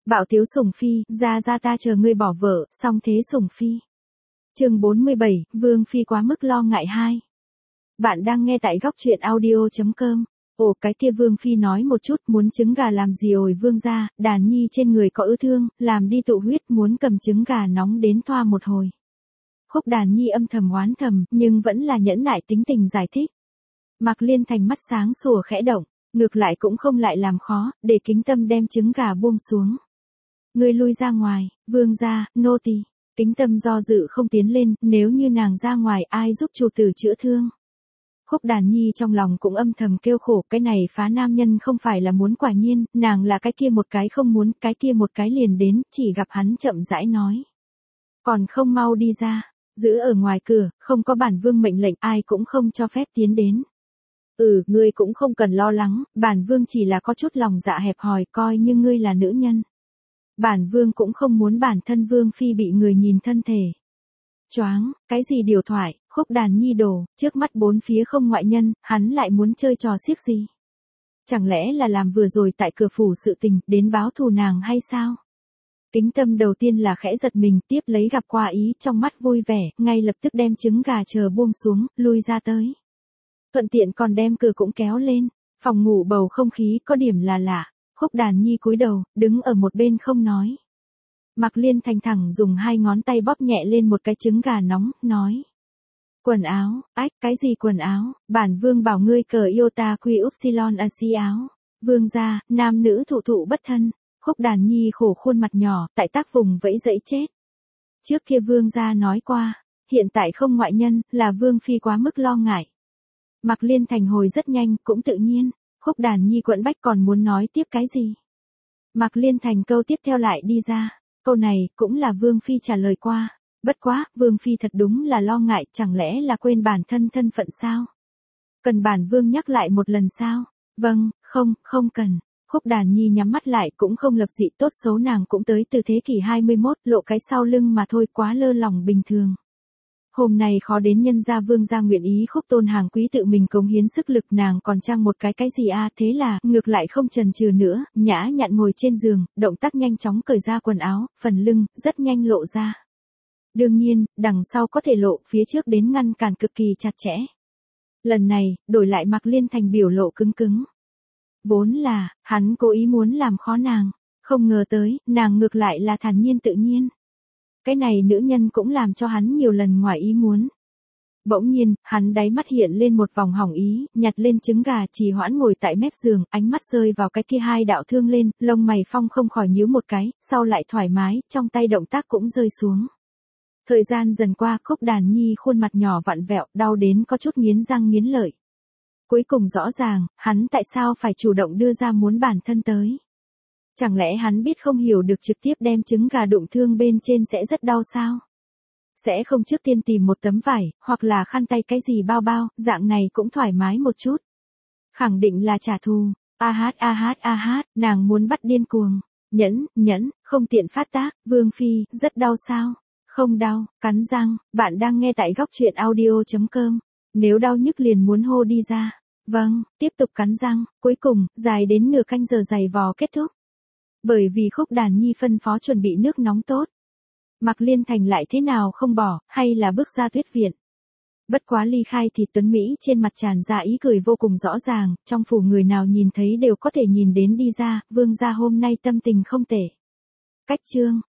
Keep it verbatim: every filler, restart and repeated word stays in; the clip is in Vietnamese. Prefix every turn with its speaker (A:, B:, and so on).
A: Bạo tiếu sủng phi, ra ra ta chờ ngươi bỏ vợ, xong thế sủng phi. Chương bốn mươi bảy, Vương phi quá mức lo ngại hai. Bạn đang nghe tại góc truyện audio chấm com. Ồ, cái kia Vương phi nói một chút, muốn trứng gà làm gì ồi vương gia, đàn nhi trên người có ứ thương, làm đi tụ huyết, muốn cầm trứng gà nóng đến thoa một hồi. Khúc Đàn nhi âm thầm oán thầm, nhưng vẫn là nhẫn nại tính tình giải thích. Mạc Liên Thành mắt sáng sủa khẽ động, ngược lại cũng không lại làm khó, để Kính Tâm đem trứng gà buông xuống. Ngươi lui ra ngoài, vương gia, nô tỳ. Kính Tâm do dự không tiến lên, nếu như nàng ra ngoài ai giúp chủ tử chữa thương. Khúc Đàn nhi trong lòng cũng âm thầm kêu khổ, cái này phá nam nhân không phải là muốn quả nhiên, nàng là cái kia một cái không muốn, cái kia một cái liền đến, chỉ gặp hắn chậm rãi nói. Còn không mau đi ra, giữ ở ngoài cửa, không có bản vương mệnh lệnh ai cũng không cho phép tiến đến. Ừ, ngươi cũng không cần lo lắng, bản vương chỉ là có chút lòng dạ hẹp hòi, coi như ngươi là nữ nhân. Bản vương cũng không muốn bản thân vương phi bị người nhìn thân thể. Choáng, cái gì điều thoại, Khúc Đàn nhi đổ, trước mắt bốn phía không ngoại nhân, hắn lại muốn chơi trò xiếc gì? Chẳng lẽ là làm vừa rồi tại cửa phủ sự tình, đến báo thù nàng hay sao? Kính Tâm đầu tiên là khẽ giật mình, tiếp lấy gặp qua ý, trong mắt vui vẻ, ngay lập tức đem trứng gà chờ buông xuống, lui ra tới. Thuận tiện còn đem cửa cũng kéo lên, phòng ngủ bầu không khí có điểm là lạ. Khúc Đàn nhi cúi đầu, đứng ở một bên không nói. Mạc Liên Thành thẳng dùng hai ngón tay bóp nhẹ lên một cái trứng gà nóng, nói. Quần áo, ách, cái gì quần áo, bản vương bảo ngươi cờ iota quy upsilon a si áo. Vương gia, nam nữ thụ thụ bất thân. Khúc Đàn nhi khổ khuôn mặt nhỏ, tại tác vùng vẫy dẫy chết. Trước kia vương gia nói qua, hiện tại không ngoại nhân, là vương phi quá mức lo ngại. Mạc Liên Thành hồi rất nhanh, cũng tự nhiên. Khúc Đàn nhi quẫn bách còn muốn nói tiếp cái gì. Mạc Liên Thành câu tiếp theo lại đi ra, câu này cũng là Vương Phi trả lời qua, bất quá, Vương Phi thật đúng là lo ngại, chẳng lẽ là quên bản thân thân phận sao? Cần bản Vương nhắc lại một lần sao? Vâng, không, không cần. Khúc Đàn nhi nhắm mắt lại cũng không lập dị, tốt xấu nàng cũng tới từ thế kỷ hai mươi mốt, lộ cái sau lưng mà thôi, quá lơ lỏng bình thường. Hôm nay khó đến nhân gia vương gia nguyện ý Khúc Tôn hàng quý tự mình cống hiến sức lực, nàng còn trang một cái cái gì a à, thế là, ngược lại không chần chừ nữa, nhã nhặn ngồi trên giường, động tác nhanh chóng cởi ra quần áo, phần lưng, rất nhanh lộ ra. Đương nhiên, đằng sau có thể lộ, phía trước đến ngăn cản cực kỳ chặt chẽ. Lần này, đổi lại Mạc Liên Thành biểu lộ cứng cứng. Vốn là, hắn cố ý muốn làm khó nàng, không ngờ tới, nàng ngược lại là thản nhiên tự nhiên. Cái này nữ nhân cũng làm cho hắn nhiều lần ngoài ý muốn. Bỗng nhiên, hắn đáy mắt hiện lên một vòng hỏng ý, nhặt lên trứng gà trì hoãn ngồi tại mép giường, ánh mắt rơi vào cái kia hai đạo thương lên, lông mày phong không khỏi nhíu một cái, sau lại thoải mái, trong tay động tác cũng rơi xuống. Thời gian dần qua, Khúc Đàn nhi khuôn mặt nhỏ vặn vẹo, đau đến có chút nghiến răng nghiến lợi. Cuối cùng rõ ràng, hắn tại sao phải chủ động đưa ra muốn bản thân tới. Chẳng lẽ hắn biết không hiểu được trực tiếp đem trứng gà đụng thương bên trên sẽ rất đau sao? Sẽ không trước tiên tìm một tấm vải, hoặc là khăn tay cái gì bao bao, dạng này cũng thoải mái một chút. Khẳng định là trả thù, a hát a hát a hát, nàng muốn bắt điên cuồng. Nhẫn, nhẫn, không tiện phát tác, Vương Phi, rất đau sao? Không đau, cắn răng, bạn đang nghe tại góc truyện audio chấm com. Nếu đau nhức liền muốn hô đi ra. Vâng, tiếp tục cắn răng, cuối cùng, dài đến nửa canh giờ giày vò kết thúc. Bởi vì Khúc Đàn nhi phân phó chuẩn bị nước nóng tốt. Mạc Liên Thành lại thế nào không bỏ, hay là bước ra thuyết viện. Bất quá ly khai thì Tuấn Mỹ trên mặt tràn ra ý cười vô cùng rõ ràng, trong phủ người nào nhìn thấy đều có thể nhìn đến đi ra, vương gia hôm nay tâm tình không tệ. Cách chương.